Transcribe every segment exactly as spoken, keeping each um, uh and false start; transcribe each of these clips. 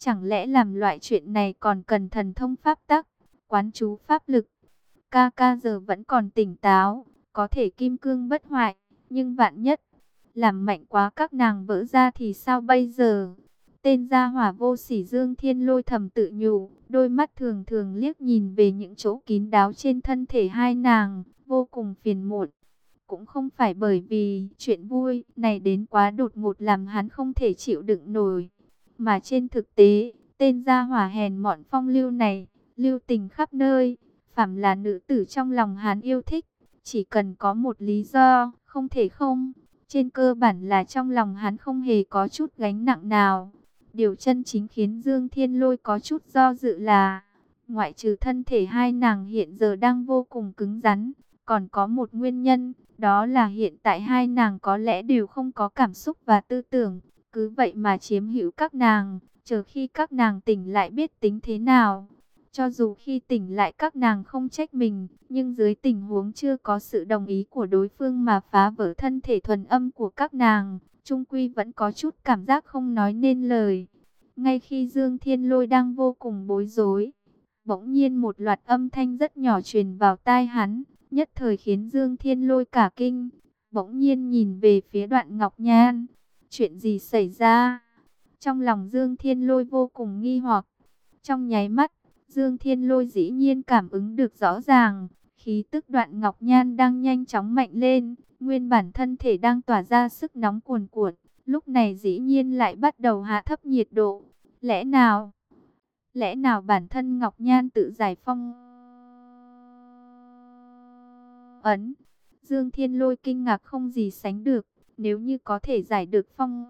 Chẳng lẽ làm loại chuyện này còn cần thần thông pháp tắc, quán chú pháp lực? Ca ca giờ vẫn còn tỉnh táo, có thể kim cương bất hoại, nhưng vạn nhất làm mạnh quá các nàng vỡ ra thì sao bây giờ? Tên gia hỏa vô sỉ Dương Thiên Lôi thầm tự nhủ, đôi mắt thường thường liếc nhìn về những chỗ kín đáo trên thân thể hai nàng, vô cùng phiền muộn. Cũng không phải bởi vì chuyện vui này đến quá đột ngột làm hắn không thể chịu đựng nổi, mà trên thực tế, tên gia hỏa hèn mọn phong lưu này, lưu tình khắp nơi, phàm là nữ tử trong lòng hắn yêu thích, chỉ cần có một lý do, không thể không. Trên cơ bản là trong lòng hắn không hề có chút gánh nặng nào. Điều chân chính khiến Dương Thiên Lôi có chút do dự là, ngoại trừ thân thể hai nàng hiện giờ đang vô cùng cứng rắn, còn có một nguyên nhân, đó là hiện tại hai nàng có lẽ đều không có cảm xúc và tư tưởng, cứ vậy mà chiếm hữu các nàng, chờ khi các nàng tỉnh lại biết tính thế nào. Cho dù khi tỉnh lại các nàng không trách mình, nhưng dưới tình huống chưa có sự đồng ý của đối phương mà phá vỡ thân thể thuần âm của các nàng, chung quy vẫn có chút cảm giác không nói nên lời. Ngay khi Dương Thiên Lôi đang vô cùng bối rối, bỗng nhiên một loạt âm thanh rất nhỏ truyền vào tai hắn, nhất thời khiến Dương Thiên Lôi cả kinh, bỗng nhiên nhìn về phía Đoạn Ngọc Nhan. Chuyện gì xảy ra? Trong lòng Dương Thiên Lôi vô cùng nghi hoặc. Trong nháy mắt, Dương Thiên Lôi dĩ nhiên cảm ứng được rõ ràng, khí tức Đoạn Ngọc Nhan đang nhanh chóng mạnh lên, nguyên bản thân thể đang tỏa ra sức nóng cuồn cuộn, lúc này dĩ nhiên lại bắt đầu hạ thấp nhiệt độ. Lẽ nào, lẽ nào bản thân Ngọc Nhan tự giải phong ấn? Dương Thiên Lôi kinh ngạc không gì sánh được, nếu như có thể giải được phong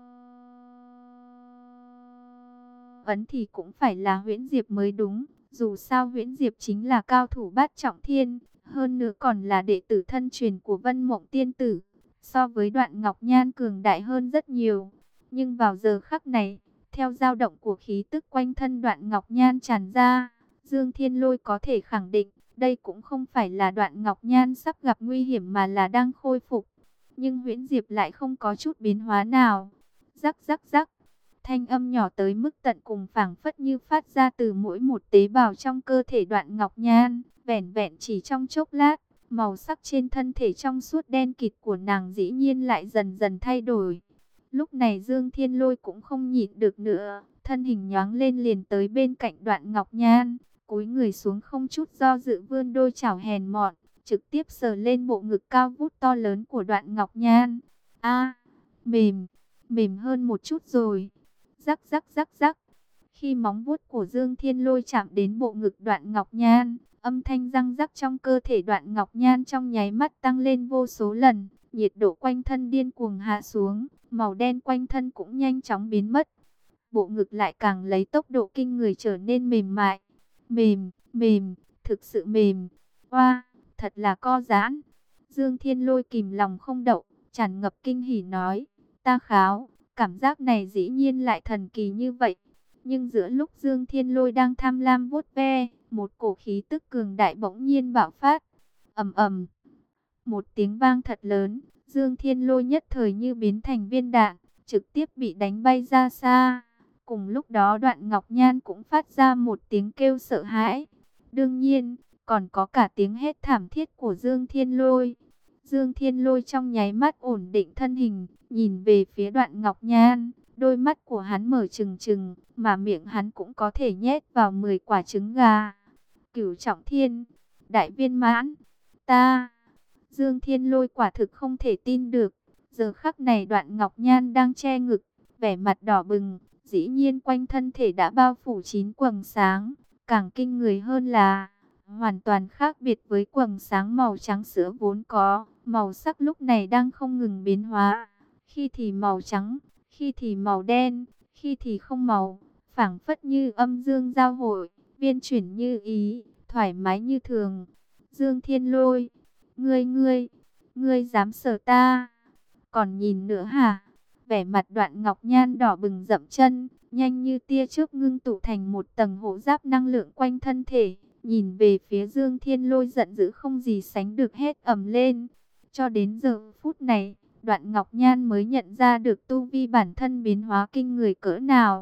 ấn thì cũng phải là Huyễn Diệp mới đúng. Dù sao Huyễn Diệp chính là cao thủ bát trọng thiên, hơn nữa còn là đệ tử thân truyền của Vân Mộng Tiên Tử, so với Đoạn Ngọc Nhan cường đại hơn rất nhiều. Nhưng vào giờ khắc này, theo dao động của khí tức quanh thân Đoạn Ngọc Nhan tràn ra, Dương Thiên Lôi có thể khẳng định, đây cũng không phải là Đoạn Ngọc Nhan sắp gặp nguy hiểm mà là đang khôi phục. Nhưng Huyễn Diệp lại không có chút biến hóa nào. Rắc rắc rắc. Thanh âm nhỏ tới mức tận cùng phảng phất như phát ra từ mỗi một tế bào trong cơ thể Đoạn Ngọc Nhan. Vẻn vẹn chỉ trong chốc lát, màu sắc trên thân thể trong suốt đen kịt của nàng dĩ nhiên lại dần dần thay đổi. Lúc này Dương Thiên Lôi cũng không nhịn được nữa, thân hình nhoáng lên liền tới bên cạnh Đoạn Ngọc Nhan, cúi người xuống không chút do dự vươn đôi chảo hèn mọn, trực tiếp sờ lên bộ ngực cao vút to lớn của Đoạn Ngọc Nhan. A, mềm, mềm hơn một chút rồi. Rắc rắc rắc rắc. Khi móng vuốt của Dương Thiên Lôi chạm đến bộ ngực Đoạn Ngọc Nhan, âm thanh răng rắc trong cơ thể Đoạn Ngọc Nhan trong nháy mắt tăng lên vô số lần, nhiệt độ quanh thân điên cuồng hạ xuống, màu đen quanh thân cũng nhanh chóng biến mất. Bộ ngực lại càng lấy tốc độ kinh người trở nên mềm mại. Mềm, mềm, thực sự mềm. Oa, thật là co giãn. Dương Thiên Lôi kìm lòng không đậu, tràn ngập kinh hỉ nói, ta kháo, cảm giác này dĩ nhiên lại thần kỳ như vậy. Nhưng giữa lúc Dương Thiên Lôi đang tham lam vuốt ve, một cổ khí tức cường đại bỗng nhiên bạo phát. Ầm ầm. Một tiếng vang thật lớn, Dương Thiên Lôi nhất thời như biến thành viên đạn, trực tiếp bị đánh bay ra xa. Cùng lúc đó Đoạn Ngọc Nhan cũng phát ra một tiếng kêu sợ hãi. Đương nhiên, còn có cả tiếng hét thảm thiết của Dương Thiên Lôi. Dương Thiên Lôi trong nháy mắt ổn định thân hình, nhìn về phía Đoạn Ngọc Nhan. Đôi mắt của hắn mở trừng trừng, mà miệng hắn cũng có thể nhét vào mười quả trứng gà. Cửu trọng thiên, đại viên mãn, ta... Dương Thiên Lôi quả thực không thể tin được. Giờ khắc này Đoạn Ngọc Nhan đang che ngực, vẻ mặt đỏ bừng. Dĩ nhiên quanh thân thể đã bao phủ chín quầng sáng. Càng kinh người hơn là, hoàn toàn khác biệt với quầng sáng màu trắng sữa vốn có. Màu sắc lúc này đang không ngừng biến hóa. Khi thì màu trắng, khi thì màu đen, khi thì không màu. Phảng phất như âm dương giao hội, viên chuyển như ý, thoải mái như thường. Dương Thiên Lôi, ngươi ngươi, ngươi dám sờ ta, còn nhìn nữa hả? Vẻ mặt Đoạn Ngọc Nhan đỏ bừng dậm chân, nhanh như tia chớp ngưng tụ thành một tầng hộ giáp năng lượng quanh thân thể, nhìn về phía Dương Thiên Lôi giận dữ không gì sánh được hét ầm lên. Cho đến giờ phút này, Đoạn Ngọc Nhan mới nhận ra được tu vi bản thân biến hóa kinh người cỡ nào.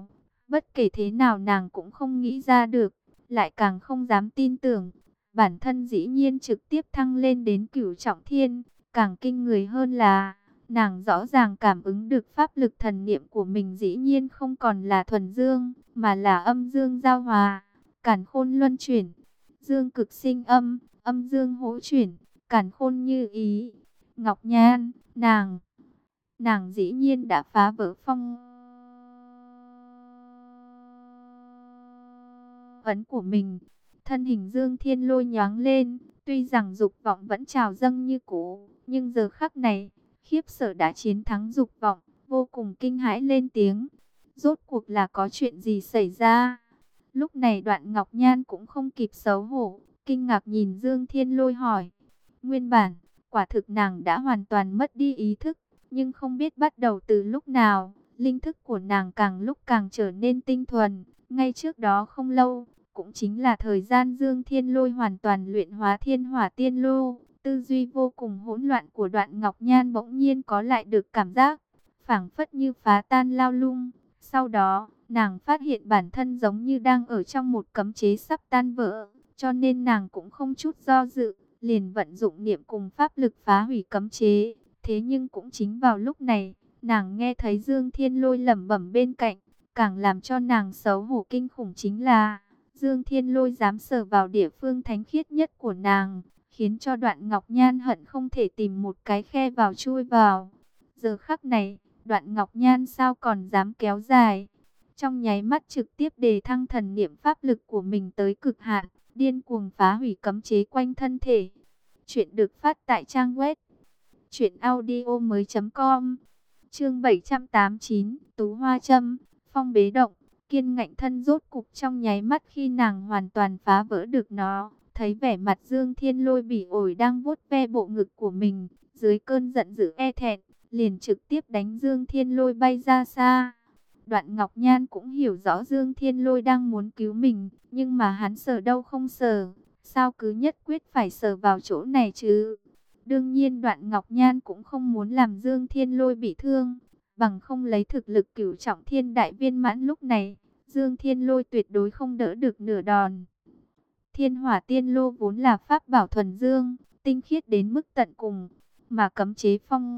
Bất kể thế nào nàng cũng không nghĩ ra được, lại càng không dám tin tưởng. Bản thân dĩ nhiên trực tiếp thăng lên đến cửu trọng thiên. Càng kinh người hơn là, nàng rõ ràng cảm ứng được pháp lực thần niệm của mình dĩ nhiên không còn là thuần dương, mà là âm dương giao hòa, càn khôn luân chuyển, dương cực sinh âm, âm dương hỗ chuyển, càn khôn như ý. Ngọc Nhan, nàng, nàng dĩ nhiên đã phá vỡ phong ấn của mình. Thân hình Dương Thiên Lôi nhoáng lên, tuy rằng dục vọng vẫn trào dâng như cũ, nhưng giờ khắc này, khiếp sợ đã chiến thắng dục vọng, vô cùng kinh hãi lên tiếng. Rốt cuộc là có chuyện gì xảy ra? Lúc này Đoạn Ngọc Nhan cũng không kịp xấu hổ, kinh ngạc nhìn Dương Thiên Lôi hỏi. Nguyên bản, quả thực nàng đã hoàn toàn mất đi ý thức, nhưng không biết bắt đầu từ lúc nào, linh thức của nàng càng lúc càng trở nên tinh thuần. Ngay trước đó không lâu, cũng chính là thời gian Dương Thiên Lôi hoàn toàn luyện hóa Thiên Hỏa Tiên Lô, tư duy vô cùng hỗn loạn của Đoạn Ngọc Nhan bỗng nhiên có lại được cảm giác phảng phất như phá tan lao lung. Sau đó, nàng phát hiện bản thân giống như đang ở trong một cấm chế sắp tan vỡ, cho nên nàng cũng không chút do dự, liền vận dụng niệm cùng pháp lực phá hủy cấm chế. Thế nhưng cũng chính vào lúc này, nàng nghe thấy Dương Thiên Lôi lẩm bẩm bên cạnh, càng làm cho nàng xấu hổ kinh khủng chính là Dương Thiên Lôi dám sờ vào địa phương thánh khiết nhất của nàng, khiến cho Đoạn Ngọc Nhan hận không thể tìm một cái khe vào chui vào. Giờ khắc này, Đoạn Ngọc Nhan sao còn dám kéo dài, trong nháy mắt trực tiếp đề thăng thần niệm pháp lực của mình tới cực hạn, điên cuồng phá hủy cấm chế quanh thân thể. Chuyện được phát tại trang web truyện audio mới chấm com. Chương bảy trăm tám mươi chín, Tú Hoa Châm, Phong Bế Động. Kiên ngạnh thân rốt cục trong nháy mắt khi nàng hoàn toàn phá vỡ được nó, thấy vẻ mặt Dương Thiên Lôi bỉ ổi đang vuốt ve bộ ngực của mình, dưới cơn giận dữ e thẹn, liền trực tiếp đánh Dương Thiên Lôi bay ra xa. Đoạn Ngọc Nhan cũng hiểu rõ Dương Thiên Lôi đang muốn cứu mình, nhưng mà hắn sờ đâu không sờ, sao cứ nhất quyết phải sờ vào chỗ này chứ? Đương nhiên Đoạn Ngọc Nhan cũng không muốn làm Dương Thiên Lôi bị thương, bằng không lấy thực lực cửu trọng thiên đại viên mãn lúc này, Dương Thiên Lôi tuyệt đối không đỡ được nửa đòn. Thiên Hỏa Tiên Lô vốn là pháp bảo thuần dương, tinh khiết đến mức tận cùng, mà cấm chế phong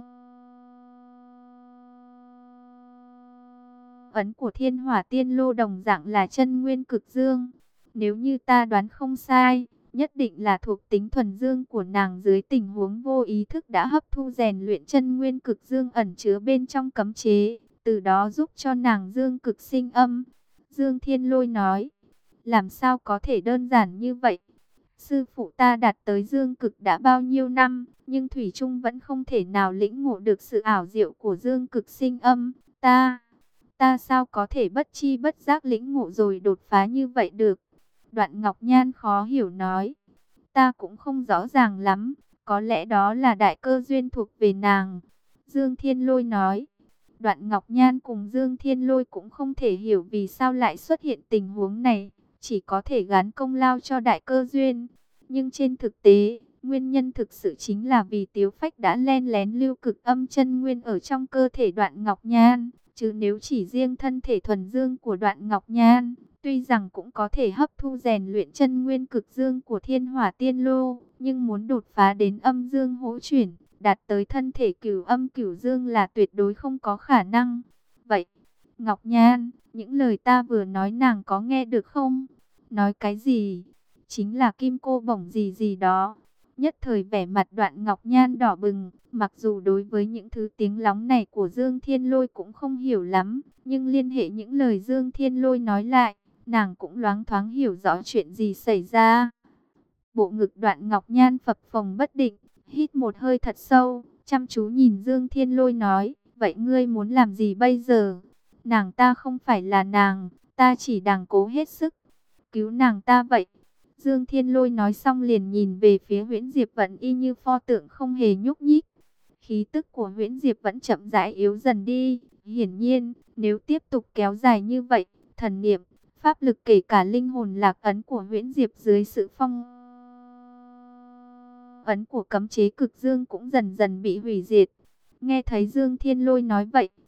ấn của Thiên Hỏa Tiên Lô đồng dạng là chân nguyên cực dương. Nếu như ta đoán không sai, nhất định là thuộc tính thuần dương của nàng dưới tình huống vô ý thức đã hấp thu rèn luyện chân nguyên cực dương ẩn chứa bên trong cấm chế, từ đó giúp cho nàng dương cực sinh âm. Dương Thiên Lôi nói, làm sao có thể đơn giản như vậy? Sư phụ ta đạt tới dương cực đã bao nhiêu năm, nhưng Thủy Trung vẫn không thể nào lĩnh ngộ được sự ảo diệu của dương cực sinh âm. Ta, ta sao có thể bất chi bất giác lĩnh ngộ rồi đột phá như vậy được? Đoạn Ngọc Nhan khó hiểu nói, ta cũng không rõ ràng lắm, có lẽ đó là đại cơ duyên thuộc về nàng. Dương Thiên Lôi nói, Đoạn Ngọc Nhan cùng Dương Thiên Lôi cũng không thể hiểu vì sao lại xuất hiện tình huống này, chỉ có thể gán công lao cho đại cơ duyên. Nhưng trên thực tế, nguyên nhân thực sự chính là vì Tiếu Phách đã len lén lưu cực âm chân nguyên ở trong cơ thể Đoạn Ngọc Nhan, chứ nếu chỉ riêng thân thể thuần dương của Đoạn Ngọc Nhan, tuy rằng cũng có thể hấp thu rèn luyện chân nguyên cực dương của Thiên Hỏa Tiên Lô, nhưng muốn đột phá đến âm dương hỗ chuyển, đạt tới thân thể cửu âm cửu dương là tuyệt đối không có khả năng. Vậy, Ngọc Nhan, những lời ta vừa nói nàng có nghe được không? Nói cái gì? Chính là kim cô bổng gì gì đó. Nhất thời vẻ mặt Đoạn Ngọc Nhan đỏ bừng, mặc dù đối với những thứ tiếng lóng này của Dương Thiên Lôi cũng không hiểu lắm, nhưng liên hệ những lời Dương Thiên Lôi nói lại, nàng cũng loáng thoáng hiểu rõ chuyện gì xảy ra. Bộ ngực Đoạn Ngọc Nhan phập phồng bất định, hít một hơi thật sâu, chăm chú nhìn Dương Thiên Lôi nói, vậy ngươi muốn làm gì bây giờ? Nàng ta không phải là nàng, ta chỉ đang cố hết sức cứu nàng ta vậy. Dương Thiên Lôi nói xong liền nhìn về phía Huyễn Diệp Vận y như pho tượng không hề nhúc nhích. Khí tức của Huyễn Diệp vẫn chậm rãi yếu dần đi. Hiển nhiên, nếu tiếp tục kéo dài như vậy, thần niệm, pháp lực kể cả linh hồn lạc ấn của Huyễn Diệp dưới sự phong ấn của cấm chế cực dương cũng dần dần bị hủy diệt. Nghe thấy Dương Thiên Lôi nói vậy,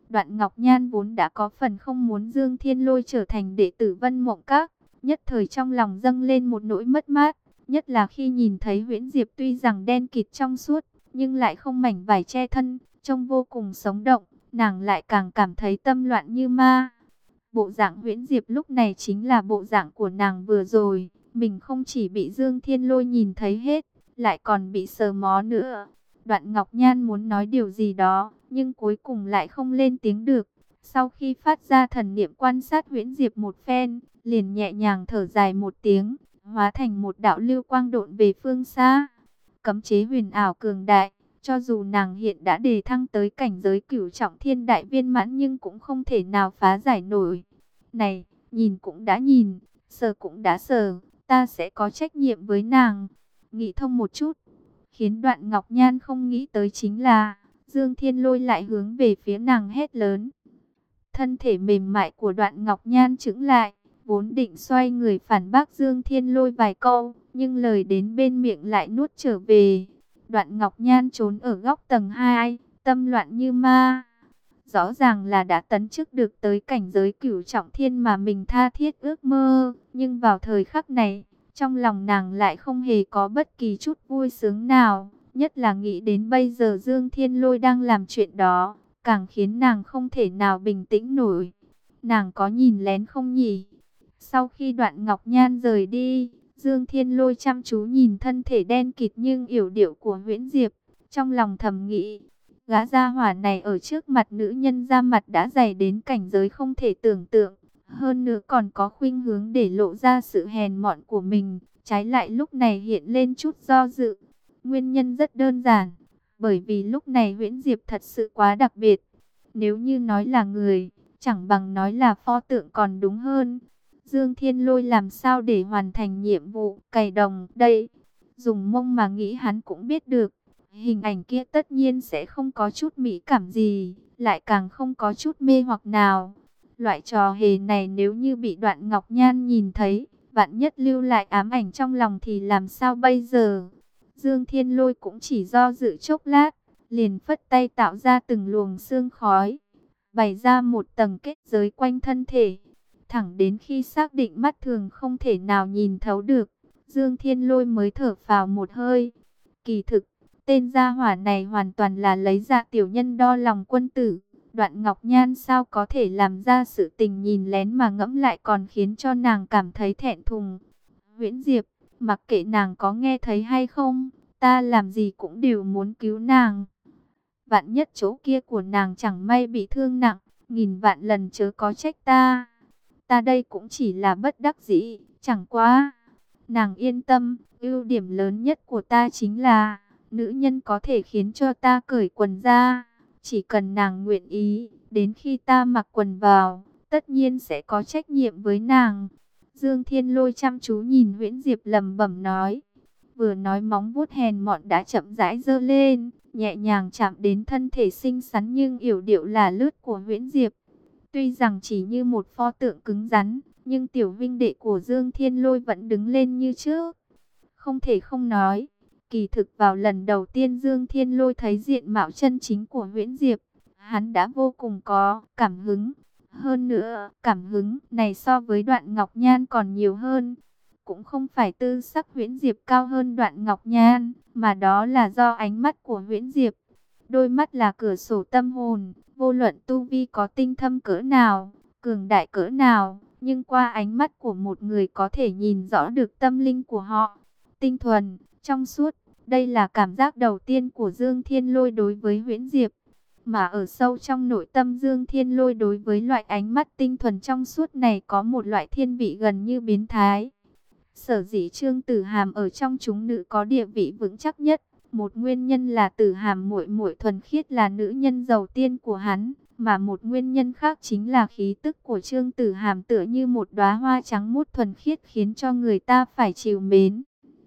Đoạn Ngọc Nhan vốn đã có phần không muốn Dương Thiên Lôi trở thành đệ tử Vân Mộng Các, nhất thời trong lòng dâng lên một nỗi mất mát, nhất là khi nhìn thấy Huyễn Diệp tuy rằng đen kịt trong suốt, nhưng lại không mảnh vải che thân, trông vô cùng sống động, nàng lại càng cảm thấy tâm loạn như ma. Bộ dạng Huyễn Diệp lúc này chính là bộ dạng của nàng vừa rồi, mình không chỉ bị Dương Thiên Lôi nhìn thấy hết, lại còn bị sờ mó nữa. Đoạn Ngọc Nhan muốn nói điều gì đó, nhưng cuối cùng lại không lên tiếng được. Sau khi phát ra thần niệm quan sát Huyễn Diệp một phen, liền nhẹ nhàng thở dài một tiếng, hóa thành một đạo lưu quang độn về phương xa. Cấm chế huyền ảo cường đại, cho dù nàng hiện đã đề thăng tới cảnh giới cửu trọng thiên đại viên mãn nhưng cũng không thể nào phá giải nổi. Này, nhìn cũng đã nhìn, sờ cũng đã sờ, ta sẽ có trách nhiệm với nàng. Nghĩ thông một chút, khiến Đoạn Ngọc Nhan không nghĩ tới chính là Dương Thiên Lôi lại hướng về phía nàng hét lớn. Thân thể mềm mại của Đoạn Ngọc Nhan chững lại, vốn định xoay người phản bác Dương Thiên Lôi vài câu, nhưng lời đến bên miệng lại nuốt trở về. Đoạn Ngọc Nhan trốn ở góc tầng hai, tâm loạn như ma. Rõ ràng là đã tấn chức được tới cảnh giới cửu trọng thiên mà mình tha thiết ước mơ, nhưng vào thời khắc này, trong lòng nàng lại không hề có bất kỳ chút vui sướng nào, nhất là nghĩ đến bây giờ Dương Thiên Lôi đang làm chuyện đó, càng khiến nàng không thể nào bình tĩnh nổi. Nàng có nhìn lén không nhỉ? Sau khi Đoạn Ngọc Nhan rời đi, Dương Thiên Lôi chăm chú nhìn thân thể đen kịt nhưng yểu điệu của Huyễn Diệp, trong lòng thầm nghĩ, gã gia hỏa này ở trước mặt nữ nhân da mặt đã dày đến cảnh giới không thể tưởng tượng, hơn nữa còn có khuynh hướng để lộ ra sự hèn mọn của mình, trái lại lúc này hiện lên chút do dự. Nguyên nhân rất đơn giản, bởi vì lúc này Huyễn Diệp thật sự quá đặc biệt. Nếu như nói là người, chẳng bằng nói là pho tượng còn đúng hơn. Dương Thiên Lôi làm sao để hoàn thành nhiệm vụ cày đồng đây? Dùng mông mà nghĩ hắn cũng biết được. Hình ảnh kia tất nhiên sẽ không có chút mỹ cảm gì, lại càng không có chút mê hoặc nào. Loại trò hề này nếu như bị Đoạn Ngọc Nhan nhìn thấy, vạn nhất lưu lại ám ảnh trong lòng thì làm sao bây giờ? Dương Thiên Lôi cũng chỉ do dự chốc lát, liền phất tay tạo ra từng luồng sương khói, bày ra một tầng kết giới quanh thân thể. Thẳng đến khi xác định mắt thường không thể nào nhìn thấu được, Dương Thiên Lôi mới thở phào một hơi. Kỳ thực, tên gia hỏa này hoàn toàn là lấy dạ tiểu nhân đo lòng quân tử. Đoạn Ngọc Nhan sao có thể làm ra sự tình nhìn lén mà ngẫm lại còn khiến cho nàng cảm thấy thẹn thùng. Huyễn Diệp, mặc kệ nàng có nghe thấy hay không, ta làm gì cũng đều muốn cứu nàng. Vạn nhất chỗ kia của nàng chẳng may bị thương nặng, nghìn vạn lần chớ có trách ta. Ta đây cũng chỉ là bất đắc dĩ, chẳng quá. Nàng yên tâm, ưu điểm lớn nhất của ta chính là nữ nhân có thể khiến cho ta cởi quần ra. Chỉ cần nàng nguyện ý, đến khi ta mặc quần vào, tất nhiên sẽ có trách nhiệm với nàng. Dương Thiên Lôi chăm chú nhìn Huyễn Diệp lẩm bẩm nói. Vừa nói móng vuốt hèn mọn đã chậm rãi giơ lên, nhẹ nhàng chạm đến thân thể xinh xắn nhưng yểu điệu là lướt của Huyễn Diệp. Tuy rằng chỉ như một pho tượng cứng rắn, nhưng tiểu vinh đệ của Dương Thiên Lôi vẫn đứng lên như trước. Không thể không nói, kỳ thực vào lần đầu tiên Dương Thiên Lôi thấy diện mạo chân chính của Huyễn Diệp, hắn đã vô cùng có cảm hứng. Hơn nữa, cảm hứng này so với Đoạn Ngọc Nhan còn nhiều hơn. Cũng không phải tư sắc Huyễn Diệp cao hơn Đoạn Ngọc Nhan, mà đó là do ánh mắt của Huyễn Diệp. Đôi mắt là cửa sổ tâm hồn, vô luận tu vi có tinh thâm cỡ nào, cường đại cỡ nào, nhưng qua ánh mắt của một người có thể nhìn rõ được tâm linh của họ. Tinh thuần, trong suốt, đây là cảm giác đầu tiên của Dương Thiên Lôi đối với Huyễn Diệp. Mà ở sâu trong nội tâm Dương Thiên Lôi đối với loại ánh mắt tinh thuần trong suốt này có một loại thiên vị gần như biến thái. Sở dĩ Trương Tử Hàm ở trong chúng nữ có địa vị vững chắc nhất, một nguyên nhân là Tử Hàm muội muội thuần khiết là nữ nhân giàu tiên của hắn, mà một nguyên nhân khác chính là khí tức của Trương Tử Hàm tựa như một đóa hoa trắng muốt thuần khiết khiến cho người ta phải trìu mến.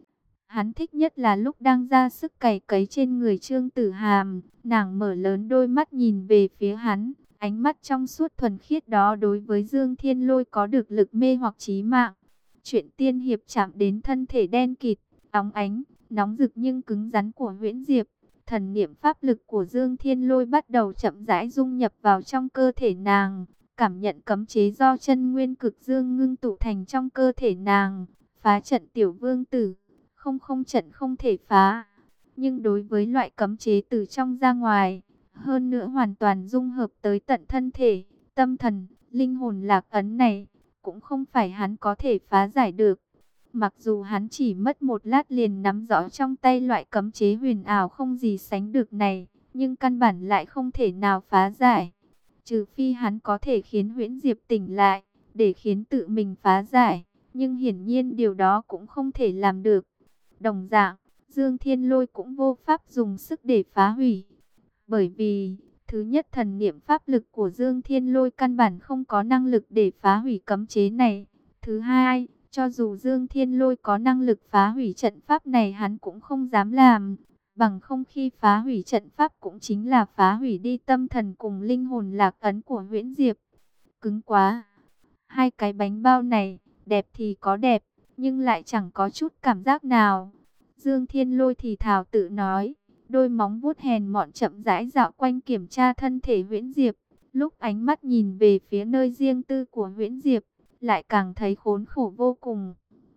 Hắn thích nhất là lúc đang ra sức cày cấy trên người Trương Tử Hàm, nàng mở lớn đôi mắt nhìn về phía hắn, ánh mắt trong suốt thuần khiết đó đối với Dương Thiên Lôi có được lực mê hoặc chí mạng. Chuyện tiên hiệp chạm đến thân thể đen kịt, óng ánh, nóng rực nhưng cứng rắn của Huyễn Diệp, Thần niệm pháp lực của Dương Thiên Lôi bắt đầu chậm rãi dung nhập vào trong cơ thể nàng, cảm nhận cấm chế do chân nguyên cực dương ngưng tụ thành trong cơ thể nàng. Phá trận tiểu vương tử, không không trận không thể phá. Nhưng đối với loại cấm chế từ trong ra ngoài, hơn nữa hoàn toàn dung hợp tới tận thân thể, tâm thần, linh hồn lạc ấn này, cũng không phải hắn có thể phá giải được. Mặc dù hắn chỉ mất một lát liền nắm rõ trong tay loại cấm chế huyền ảo không gì sánh được này, nhưng căn bản lại không thể nào phá giải. Trừ phi hắn có thể khiến Huyễn Diệp tỉnh lại, để khiến tự mình phá giải, nhưng hiển nhiên điều đó cũng không thể làm được. Đồng dạng, Dương Thiên Lôi cũng vô pháp dùng sức để phá hủy. Bởi vì, thứ nhất, thần niệm pháp lực của Dương Thiên Lôi căn bản không có năng lực để phá hủy cấm chế này. Thứ hai, cho dù Dương Thiên Lôi có năng lực phá hủy trận pháp này hắn cũng không dám làm. Bằng không khi phá hủy trận pháp cũng chính là phá hủy đi tâm thần cùng linh hồn lạc ấn của Huyễn Diệp. Cứng quá. Hai cái bánh bao này, đẹp thì có đẹp, nhưng lại chẳng có chút cảm giác nào. Dương Thiên Lôi thì thào tự nói, đôi móng vuốt hèn mọn chậm rãi dạo quanh kiểm tra thân thể Huyễn Diệp. Lúc ánh mắt nhìn về phía nơi riêng tư của Huyễn Diệp, lại càng thấy khốn khổ vô cùng.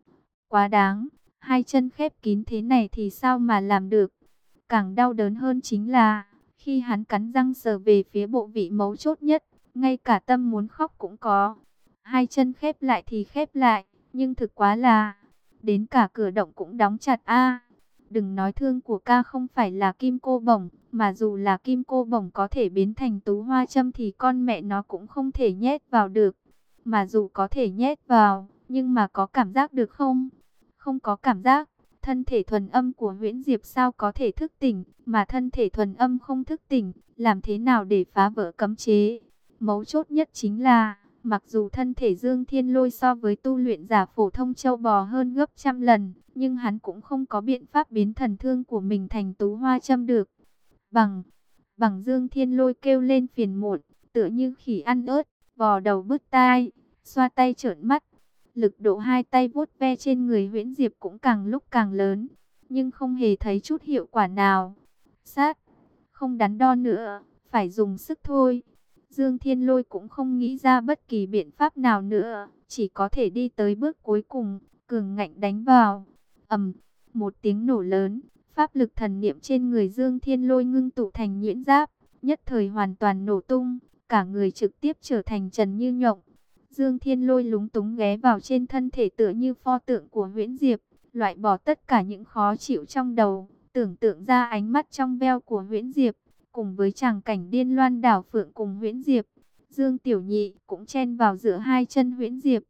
Quá đáng, hai chân khép kín thế này thì sao mà làm được. Càng đau đớn hơn chính là, khi hắn cắn răng sờ về phía bộ vị mấu chốt nhất, ngay cả tâm muốn khóc cũng có. Hai chân khép lại thì khép lại, nhưng thực quá là, đến cả cửa động cũng đóng chặt a. Đừng nói thương của ca không phải là kim cô bổng, mà dù là kim cô bổng có thể biến thành tú hoa châm thì con mẹ nó cũng không thể nhét vào được. Mà dù có thể nhét vào, nhưng mà có cảm giác được không? Không có cảm giác. Thân thể thuần âm của Huyễn Diệp sao có thể thức tỉnh, mà thân thể thuần âm không thức tỉnh, làm thế nào để phá vỡ cấm chế? Mấu chốt nhất chính là, mặc dù thân thể Dương Thiên Lôi so với tu luyện giả phổ thông châu bò hơn gấp trăm lần, nhưng hắn cũng không có biện pháp biến thần thương của mình thành tú hoa châm được. Bằng, bằng Dương Thiên Lôi kêu lên phiền muộn, tựa như khỉ ăn ớt, vò đầu bứt tai, xoa tay trợn mắt. Lực độ hai tay vuốt ve trên người Huyễn Diệp cũng càng lúc càng lớn, nhưng không hề thấy chút hiệu quả nào. Sát, không đắn đo nữa, phải dùng sức thôi. Dương Thiên Lôi cũng không nghĩ ra bất kỳ biện pháp nào nữa, chỉ có thể đi tới bước cuối cùng, cường ngạnh đánh vào. Ầm, một tiếng nổ lớn, pháp lực thần niệm trên người Dương Thiên Lôi ngưng tụ thành nhuyễn giáp, nhất thời hoàn toàn nổ tung, cả người trực tiếp trở thành trần như nhộng. Dương Thiên Lôi lúng túng ghé vào trên thân thể tựa như pho tượng của Huyễn Diệp, loại bỏ tất cả những khó chịu trong đầu, tưởng tượng ra ánh mắt trong veo của Huyễn Diệp, cùng với tràng cảnh điên loan đảo phượng cùng Huyễn Diệp. Dương Tiểu Nhị cũng chen vào giữa hai chân Huyễn Diệp.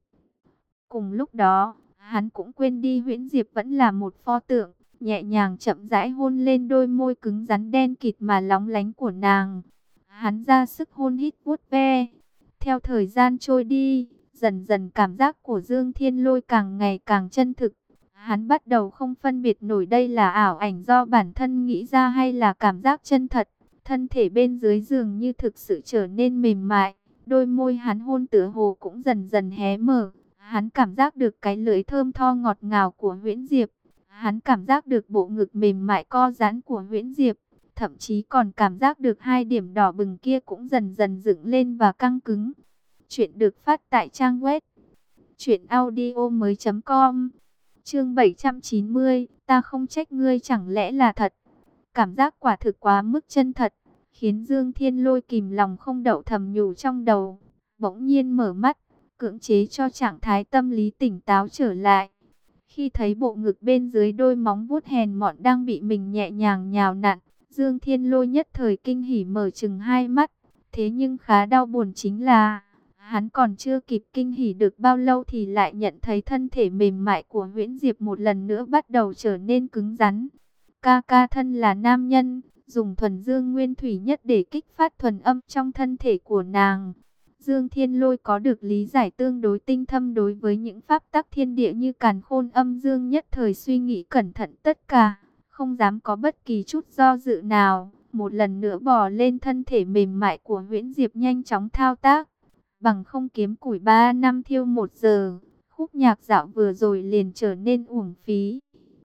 Cùng lúc đó, hắn cũng quên đi Huyễn Diệp vẫn là một pho tượng, nhẹ nhàng chậm rãi hôn lên đôi môi cứng rắn đen kịt mà lóng lánh của nàng. Hắn ra sức hôn hít vuốt ve. Theo thời gian trôi đi, dần dần cảm giác của Dương Thiên Lôi càng ngày càng chân thực. Hắn bắt đầu không phân biệt nổi đây là ảo ảnh do bản thân nghĩ ra hay là cảm giác chân thật. Thân thể bên dưới giường như thực sự trở nên mềm mại. Đôi môi hắn hôn tựa hồ cũng dần dần hé mở. Hắn cảm giác được cái lưỡi thơm tho ngọt ngào của Huyễn Diệp. Hắn cảm giác được bộ ngực mềm mại co giãn của Huyễn Diệp. Thậm chí còn cảm giác được hai điểm đỏ bừng kia cũng dần dần dựng lên và căng cứng. Chuyện được phát tại trang web truyện audio mới chấm com. Chương bảy trăm chín mươi, ta không trách ngươi chẳng lẽ là thật. Cảm giác quả thực quá mức chân thật, khiến Dương Thiên Lôi kìm lòng không đậu thầm nhủ trong đầu. Bỗng nhiên mở mắt, cưỡng chế cho trạng thái tâm lý tỉnh táo trở lại. Khi thấy bộ ngực bên dưới đôi móng vuốt hèn mọn đang bị mình nhẹ nhàng nhào nặn, Dương Thiên Lôi nhất thời kinh hỉ mở trừng hai mắt. Thế nhưng khá đau buồn chính là, hắn còn chưa kịp kinh hỉ được bao lâu thì lại nhận thấy thân thể mềm mại của Huyễn Diệp một lần nữa bắt đầu trở nên cứng rắn. Ca ca thân là nam nhân, dùng thuần dương nguyên thủy nhất để kích phát thuần âm trong thân thể của nàng. Dương Thiên Lôi có được lý giải tương đối tinh thâm đối với những pháp tắc thiên địa như càn khôn âm dương, nhất thời suy nghĩ cẩn thận tất cả, không dám có bất kỳ chút do dự nào. Một lần nữa bò lên thân thể mềm mại của Huyễn Diệp nhanh chóng thao tác. Bằng không kiếm củi ba năm thiêu một giờ, khúc nhạc dạo vừa rồi liền trở nên uổng phí.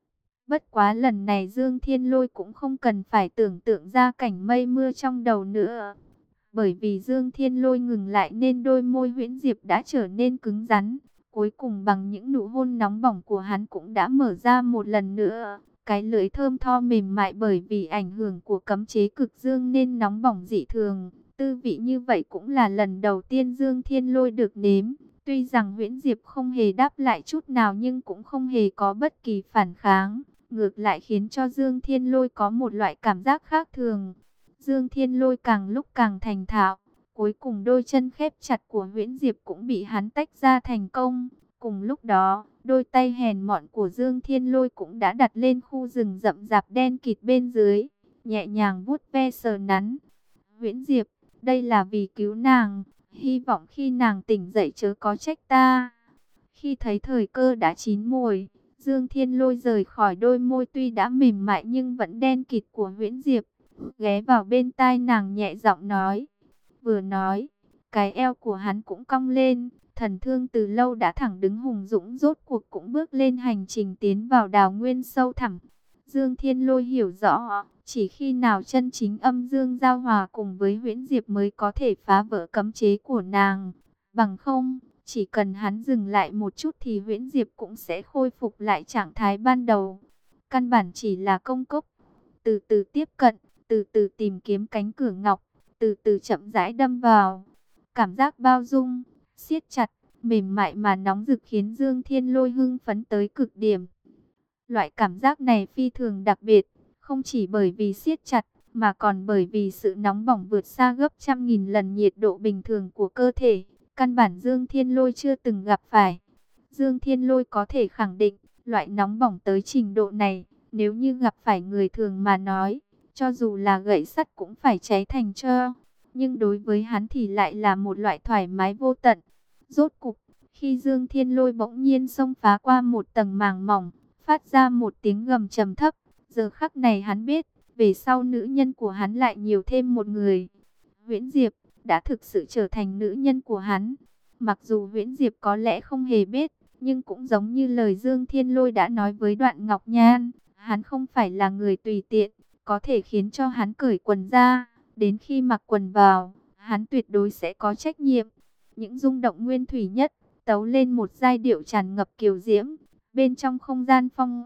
Bất quá lần này Dương Thiên Lôi cũng không cần phải tưởng tượng ra cảnh mây mưa trong đầu nữa. Bởi vì Dương Thiên Lôi ngừng lại nên đôi môi Huyễn Diệp đã trở nên cứng rắn. Cuối cùng bằng những nụ hôn nóng bỏng của hắn cũng đã mở ra một lần nữa. Cái lưỡi thơm tho mềm mại bởi vì ảnh hưởng của cấm chế cực dương nên nóng bỏng dị thường. Tư vị như vậy cũng là lần đầu tiên Dương Thiên Lôi được nếm. Tuy rằng Huyễn Diệp không hề đáp lại chút nào nhưng cũng không hề có bất kỳ phản kháng. Ngược lại khiến cho Dương Thiên Lôi có một loại cảm giác khác thường. Dương Thiên Lôi càng lúc càng thành thạo. Cuối cùng đôi chân khép chặt của Huyễn Diệp cũng bị hắn tách ra thành công. Cùng lúc đó, đôi tay hèn mọn của Dương Thiên Lôi cũng đã đặt lên khu rừng rậm rạp đen kịt bên dưới. Nhẹ nhàng vuốt ve sờ nắn. Huyễn Diệp, đây là vì cứu nàng. Hy vọng khi nàng tỉnh dậy chớ có trách ta. Khi thấy thời cơ đã chín mùi, Dương Thiên Lôi rời khỏi đôi môi tuy đã mềm mại nhưng vẫn đen kịt của Huyễn Diệp. Ghé vào bên tai nàng nhẹ giọng nói. Vừa nói, cái eo của hắn cũng cong lên. Thần thương từ lâu đã thẳng đứng hùng dũng rốt cuộc cũng bước lên hành trình tiến vào đào nguyên sâu thẳm. Dương Thiên Lôi hiểu rõ, chỉ khi nào chân chính âm dương giao hòa cùng với Huyễn Diệp mới có thể phá vỡ cấm chế của nàng. Bằng không, chỉ cần hắn dừng lại một chút thì Huyễn Diệp cũng sẽ khôi phục lại trạng thái ban đầu. Căn bản chỉ là công cốc. Từ từ tiếp cận, từ từ tìm kiếm cánh cửa ngọc, từ từ chậm rãi đâm vào. Cảm giác bao dung, siết chặt, mềm mại mà nóng rực khiến Dương Thiên Lôi hưng phấn tới cực điểm. Loại cảm giác này phi thường đặc biệt, không chỉ bởi vì siết chặt, mà còn bởi vì sự nóng bỏng vượt xa gấp trăm nghìn lần nhiệt độ bình thường của cơ thể. Căn bản Dương Thiên Lôi chưa từng gặp phải. Dương Thiên Lôi có thể khẳng định, loại nóng bỏng tới trình độ này, nếu như gặp phải người thường mà nói, cho dù là gậy sắt cũng phải cháy thành tro. Nhưng đối với hắn thì lại là một loại thoải mái vô tận. Rốt cục, khi Dương Thiên Lôi bỗng nhiên xông phá qua một tầng màng mỏng, phát ra một tiếng gầm trầm thấp. Giờ khắc này hắn biết, về sau nữ nhân của hắn lại nhiều thêm một người. Huyễn Diệp đã thực sự trở thành nữ nhân của hắn. Mặc dù Huyễn Diệp có lẽ không hề biết, nhưng cũng giống như lời Dương Thiên Lôi đã nói với Đoạn Ngọc Nhan, hắn không phải là người tùy tiện, có thể khiến cho hắn cởi quần ra. Đến khi mặc quần vào, hắn tuyệt đối sẽ có trách nhiệm. Những rung động nguyên thủy nhất, tấu lên một giai điệu tràn ngập kiều diễm. Bên trong không gian phong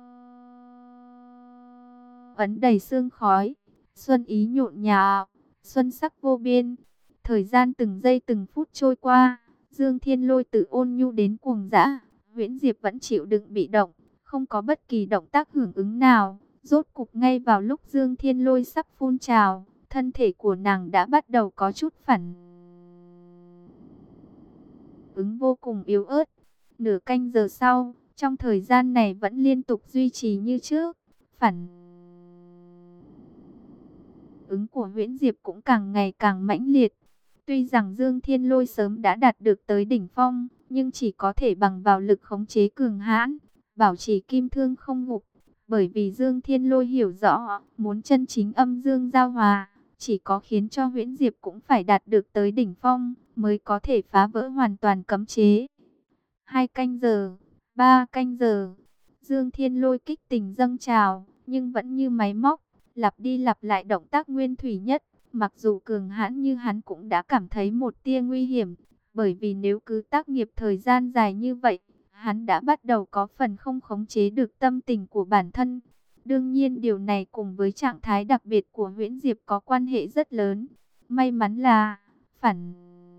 ấn đầy sương khói, xuân ý nhộn nhạo, xuân sắc vô biên. Thời gian từng giây từng phút trôi qua, Dương Thiên Lôi từ ôn nhu đến cuồng dã. Huyễn Diệp vẫn chịu đựng bị động, không có bất kỳ động tác hưởng ứng nào. Rốt cục ngay vào lúc Dương Thiên Lôi sắp phun trào, thân thể của nàng đã bắt đầu có chút phản ứng vô cùng yếu ớt. Nửa canh giờ sau, trong thời gian này vẫn liên tục duy trì như trước, phản ứng của Huyễn Diệp cũng càng ngày càng mãnh liệt. Tuy rằng Dương Thiên Lôi sớm đã đạt được tới đỉnh phong, nhưng chỉ có thể bằng vào lực khống chế cường hãn, bảo trì kim thương không gục. Bởi vì Dương Thiên Lôi hiểu rõ, muốn chân chính âm dương giao hòa, chỉ có khiến cho Huyễn Diệp cũng phải đạt được tới đỉnh phong, mới có thể phá vỡ hoàn toàn cấm chế. Hai canh giờ, ba canh giờ, Dương Thiên Lôi kích tình dâng trào, nhưng vẫn như máy móc, lặp đi lặp lại động tác nguyên thủy nhất. Mặc dù cường hãn như hắn cũng đã cảm thấy một tia nguy hiểm, bởi vì nếu cứ tác nghiệp thời gian dài như vậy, hắn đã bắt đầu có phần không khống chế được tâm tình của bản thân. Đương nhiên điều này cùng với trạng thái đặc biệt của Huyễn Diệp có quan hệ rất lớn. May mắn là phản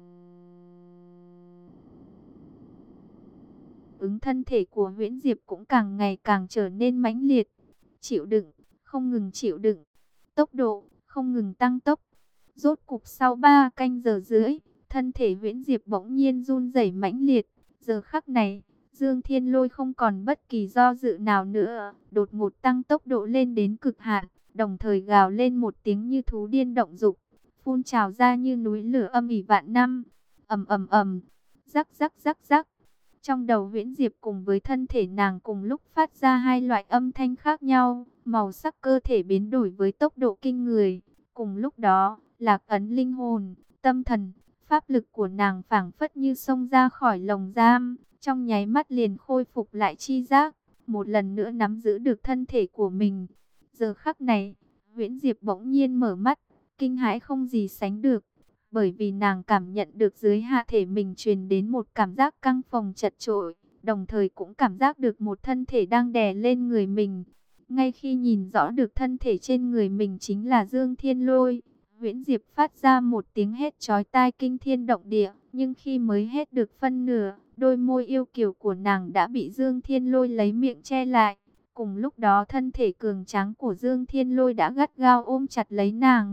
ứng thân thể của Huyễn Diệp cũng càng ngày càng trở nên mãnh liệt. Chịu đựng, không ngừng chịu đựng, tốc độ không ngừng tăng tốc. Rốt cục sau ba canh giờ rưỡi, thân thể Huyễn Diệp bỗng nhiên run rẩy mãnh liệt. Giờ khắc này, Dương Thiên Lôi không còn bất kỳ do dự nào nữa, đột ngột tăng tốc độ lên đến cực hạn, đồng thời gào lên một tiếng như thú điên động dục, phun trào ra như núi lửa âm ỉ vạn năm. Ầm ầm ầm, rắc rắc rắc rắc. Trong đầu Huyễn Diệp cùng với thân thể nàng cùng lúc phát ra hai loại âm thanh khác nhau, màu sắc cơ thể biến đổi với tốc độ kinh người. Cùng lúc đó, lạc ấn linh hồn, tâm thần, pháp lực của nàng phảng phất như xông ra khỏi lồng giam, trong nháy mắt liền khôi phục lại chi giác. một lần nữa nắm giữ được thân thể của mình. Giờ khắc này, Huyễn Diệp bỗng nhiên mở mắt, kinh hãi không gì sánh được, bởi vì nàng cảm nhận được dưới hạ thể mình truyền đến một cảm giác căng phồng chật chội, đồng thời cũng cảm giác được một thân thể đang đè lên người mình. Ngay khi nhìn rõ được thân thể trên người mình chính là Dương Thiên Lôi, Huyễn Diệp phát ra một tiếng hét chói tai kinh thiên động địa, nhưng khi mới hét được phân nửa, đôi môi yêu kiều của nàng đã bị Dương Thiên Lôi lấy miệng che lại. Cùng lúc đó thân thể cường tráng của Dương Thiên Lôi đã gắt gao ôm chặt lấy nàng.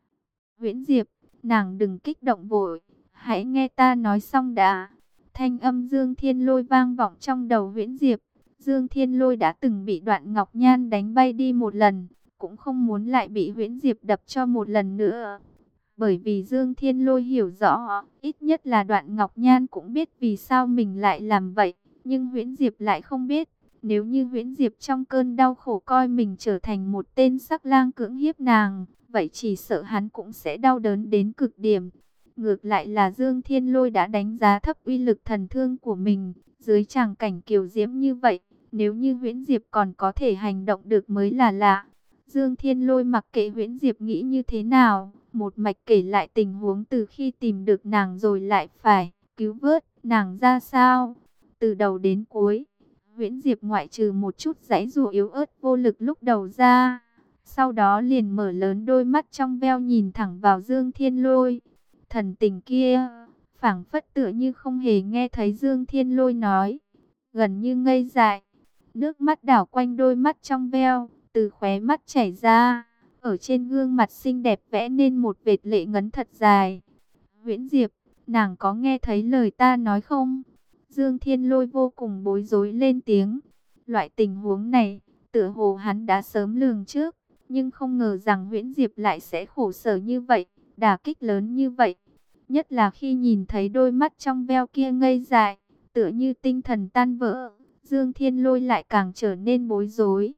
Huyễn Diệp, nàng đừng kích động vội, hãy nghe ta nói xong đã. Thanh âm Dương Thiên Lôi vang vọng trong đầu Huyễn Diệp. Dương Thiên Lôi đã từng bị Đoạn Ngọc Nhan đánh bay đi một lần, cũng không muốn lại bị Huyễn Diệp đập cho một lần nữa. Bởi vì Dương Thiên Lôi hiểu rõ, ít nhất là Đoạn Ngọc Nhan cũng biết vì sao mình lại làm vậy, nhưng Huyễn Diệp lại không biết. Nếu như Huyễn Diệp trong cơn đau khổ coi mình trở thành một tên sắc lang cưỡng hiếp nàng, vậy chỉ sợ hắn cũng sẽ đau đớn đến cực điểm. Ngược lại là Dương Thiên Lôi đã đánh giá thấp uy lực thần thương của mình, dưới tràng cảnh kiều diễm như vậy, nếu như Huyễn Diệp còn có thể hành động được mới là lạ. Dương Thiên Lôi mặc kệ Huyễn Diệp nghĩ như thế nào, một mạch kể lại tình huống từ khi tìm được nàng rồi lại phải cứu vớt nàng ra sao. Từ đầu đến cuối, Huyễn Diệp ngoại trừ một chút giãy giụa yếu ớt vô lực lúc đầu ra, sau đó liền mở lớn đôi mắt trong veo nhìn thẳng vào Dương Thiên Lôi. Thần tình kia, phảng phất tựa như không hề nghe thấy Dương Thiên Lôi nói, gần như ngây dại. Nước mắt đảo quanh đôi mắt trong veo, từ khóe mắt chảy ra, ở trên gương mặt xinh đẹp vẽ nên một vệt lệ ngấn thật dài. Huyễn Diệp, nàng có nghe thấy lời ta nói không? Dương Thiên Lôi vô cùng bối rối lên tiếng. Loại tình huống này, tựa hồ hắn đã sớm lường trước, nhưng không ngờ rằng Huyễn Diệp lại sẽ khổ sở như vậy, đả kích lớn như vậy. Nhất là khi nhìn thấy đôi mắt trong veo kia ngây dại, tựa như tinh thần tan vỡ, Dương Thiên Lôi lại càng trở nên bối rối.